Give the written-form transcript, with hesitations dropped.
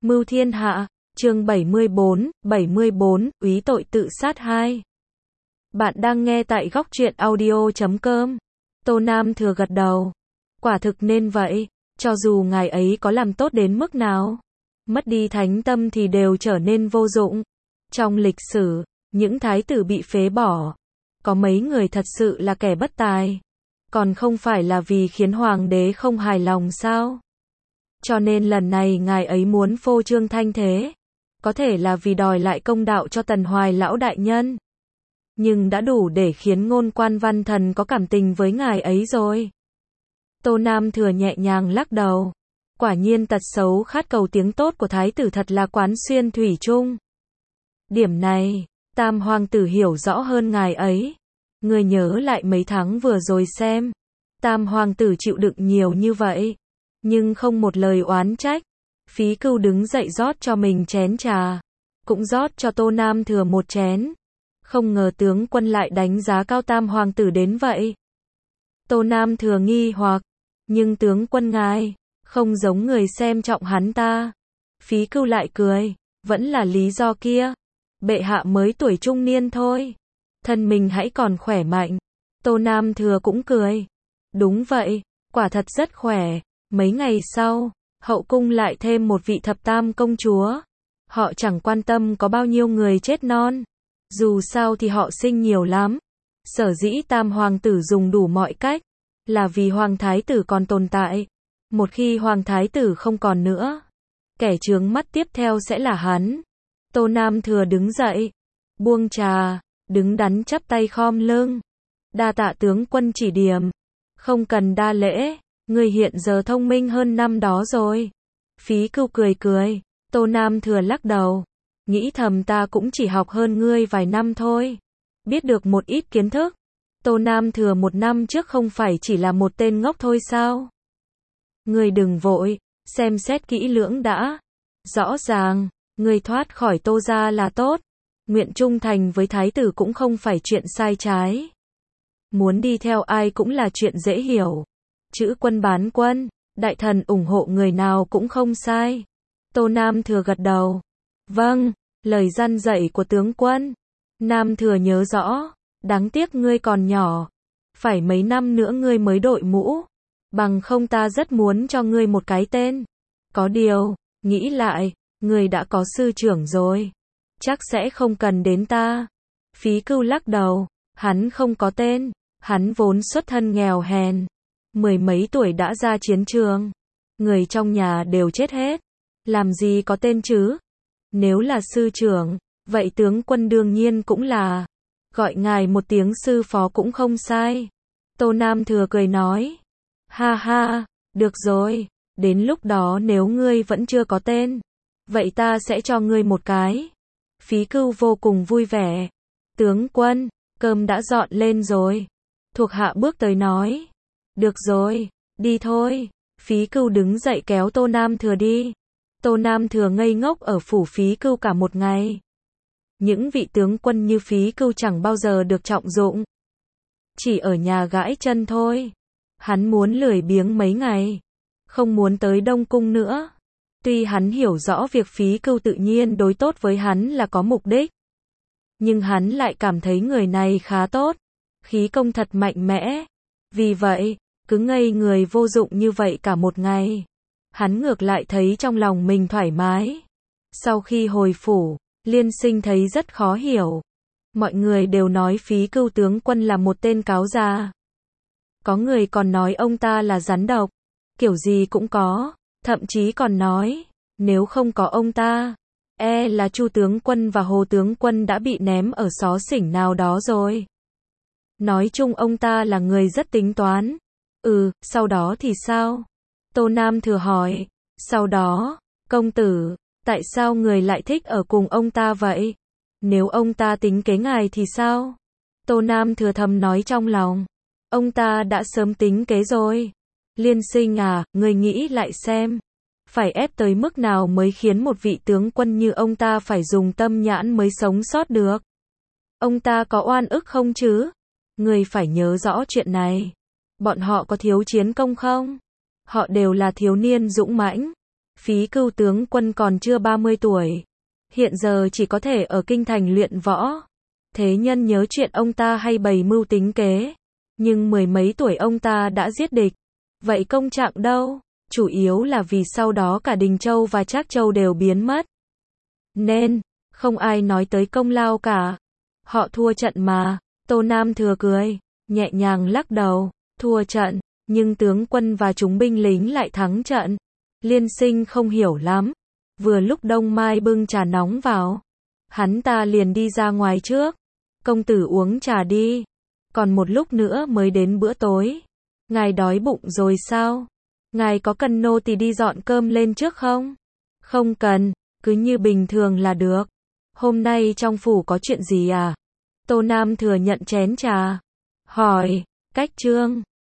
Mưu thiên hạ, chương 74, úy tội tự sát 2. Bạn đang nghe tại góc truyện audio.com. Tô Nam Thừa gật đầu. Quả thực nên vậy, cho dù ngài ấy có làm tốt đến mức nào, mất đi thánh tâm thì đều trở nên vô dụng. Trong lịch sử, những thái tử bị phế bỏ, có mấy người thật sự là kẻ bất tài, còn không phải là vì khiến hoàng đế không hài lòng sao? Cho nên lần này ngài ấy muốn phô trương thanh thế, có thể là vì đòi lại công đạo cho Tần Hoài lão đại nhân, nhưng đã đủ để khiến Ngôn Quan Văn Thần có cảm tình với ngài ấy rồi. Tô Nam Thừa nhẹ nhàng lắc đầu. Quả nhiên tật xấu khát cầu tiếng tốt của thái tử thật là quán xuyên thủy chung. Điểm này, Tam hoàng tử hiểu rõ hơn ngài ấy. Người nhớ lại mấy tháng vừa rồi xem, Tam hoàng tử chịu đựng nhiều như vậy, nhưng không một lời oán trách. Phí Cưu đứng dậy rót cho mình chén trà, cũng rót cho Tô Nam Thừa một chén. Không ngờ tướng quân lại đánh giá cao Tam hoàng tử đến vậy. Tô Nam Thừa nghi hoặc, nhưng tướng quân ngài, không giống người xem trọng hắn ta. Phí Cưu lại cười, vẫn là lý do kia. Bệ hạ mới tuổi trung niên thôi, thân mình hãy còn khỏe mạnh. Tô Nam Thừa cũng cười. Đúng vậy, quả thật rất khỏe. Mấy ngày sau, hậu cung lại thêm một vị thập tam công chúa. Họ chẳng quan tâm có bao nhiêu người chết non, dù sao thì họ sinh nhiều lắm. Sở dĩ Tam hoàng tử dùng đủ mọi cách, là vì hoàng thái tử còn tồn tại. Một khi hoàng thái tử không còn nữa, kẻ chướng mắt tiếp theo sẽ là hắn. Tô Nam Thừa đứng dậy, buông trà, đứng đắn chắp tay khom lưng. Đa tạ tướng quân chỉ điểm. Không cần đa lễ, người hiện giờ thông minh hơn năm đó rồi. Phí Cưu cười cười. Tô Nam Thừa lắc đầu, nghĩ thầm ta cũng chỉ học hơn ngươi vài năm thôi, biết được một ít kiến thức. Tô Nam Thừa một năm trước không phải chỉ là một tên ngốc thôi sao? Ngươi đừng vội, xem xét kỹ lưỡng đã. Rõ ràng, ngươi thoát khỏi Tô gia là tốt, nguyện trung thành với thái tử cũng không phải chuyện sai trái. Muốn đi theo ai cũng là chuyện dễ hiểu. Chữ quân bán quân, đại thần ủng hộ người nào cũng không sai. Tô Nam Thừa gật đầu. Vâng, lời răn dạy của tướng quân, Nam Thừa nhớ rõ. Đáng tiếc ngươi còn nhỏ, phải mấy năm nữa ngươi mới đội mũ, bằng không ta rất muốn cho ngươi một cái tên. Có điều, nghĩ lại, ngươi đã có sư trưởng rồi, chắc sẽ không cần đến ta. Phí Cưu lắc đầu, hắn không có tên, hắn vốn xuất thân nghèo hèn, mười mấy tuổi đã ra chiến trường, người trong nhà đều chết hết, làm gì có tên chứ? Nếu là sư trưởng, vậy tướng quân đương nhiên cũng là. Gọi ngài một tiếng sư phó cũng không sai. Tô Nam Thừa cười nói. Ha ha, được rồi, đến lúc đó nếu ngươi vẫn chưa có tên, vậy ta sẽ cho ngươi một cái. Phí Cưu vô cùng vui vẻ. Tướng quân, cơm đã dọn lên rồi. Thuộc hạ bước tới nói. Được rồi, đi thôi. Phí Cưu đứng dậy kéo Tô Nam Thừa đi. Tô Nam Thừa ngây ngốc ở phủ Phí Cưu cả một ngày. Những vị tướng quân như Phí Cưu chẳng bao giờ được trọng dụng, chỉ ở nhà gãi chân thôi. Hắn muốn lười biếng mấy ngày, không muốn tới Đông Cung nữa. Tuy hắn hiểu rõ việc Phí Cưu tự nhiên đối tốt với hắn là có mục đích, nhưng hắn lại cảm thấy người này khá tốt, khí công thật mạnh mẽ. Vì vậy, cứ ngây người vô dụng như vậy cả một ngày, hắn ngược lại thấy trong lòng mình thoải mái. Sau khi hồi phủ, Liên Sinh thấy rất khó hiểu. Mọi người đều nói Phí Cưu tướng quân là một tên cáo già. Có người còn nói ông ta là rắn độc. Kiểu gì cũng có. Thậm chí còn nói, nếu không có ông ta, là Chu tướng quân và Hồ tướng quân đã bị ném ở xó xỉnh nào đó rồi. Nói chung ông ta là người rất tính toán. Sau đó thì sao? Tô Nam Thừa hỏi. Sau đó, công tử, tại sao người lại thích ở cùng ông ta vậy? Nếu ông ta tính kế ngài thì sao? Tô Nam Thừa thầm nói trong lòng. Ông ta đã sớm tính kế rồi. Liên Sinh à, người nghĩ lại xem. Phải ép tới mức nào mới khiến một vị tướng quân như ông ta phải dùng tâm nhãn mới sống sót được? Ông ta có oan ức không chứ? Người phải nhớ rõ chuyện này. Bọn họ có thiếu chiến công không? Họ đều là thiếu niên dũng mãnh. Phí Cưu tướng quân còn chưa 30 tuổi. Hiện giờ chỉ có thể ở kinh thành luyện võ. Thế nhân nhớ chuyện ông ta hay bày mưu tính kế. Nhưng mười mấy tuổi ông ta đã giết địch. Vậy công trạng đâu? Chủ yếu là vì sau đó cả Đình Châu và Trác Châu đều biến mất. Nên, không ai nói tới công lao cả. Họ thua trận mà. Tô Nam Thừa cười, nhẹ nhàng lắc đầu. Thua trận, nhưng tướng quân và chúng binh lính lại thắng trận. Liên Sinh không hiểu lắm. Vừa lúc Đông Mai bưng trà nóng vào. Hắn ta liền đi ra ngoài trước. Công tử uống trà đi. Còn một lúc nữa mới đến bữa tối. Ngài đói bụng rồi sao? Ngài có cần nô tỳ đi dọn cơm lên trước không? Không cần, cứ như bình thường là được. Hôm nay trong phủ có chuyện gì à? Tô Nam Thừa nhận chén trà. Hỏi, Cách Trương,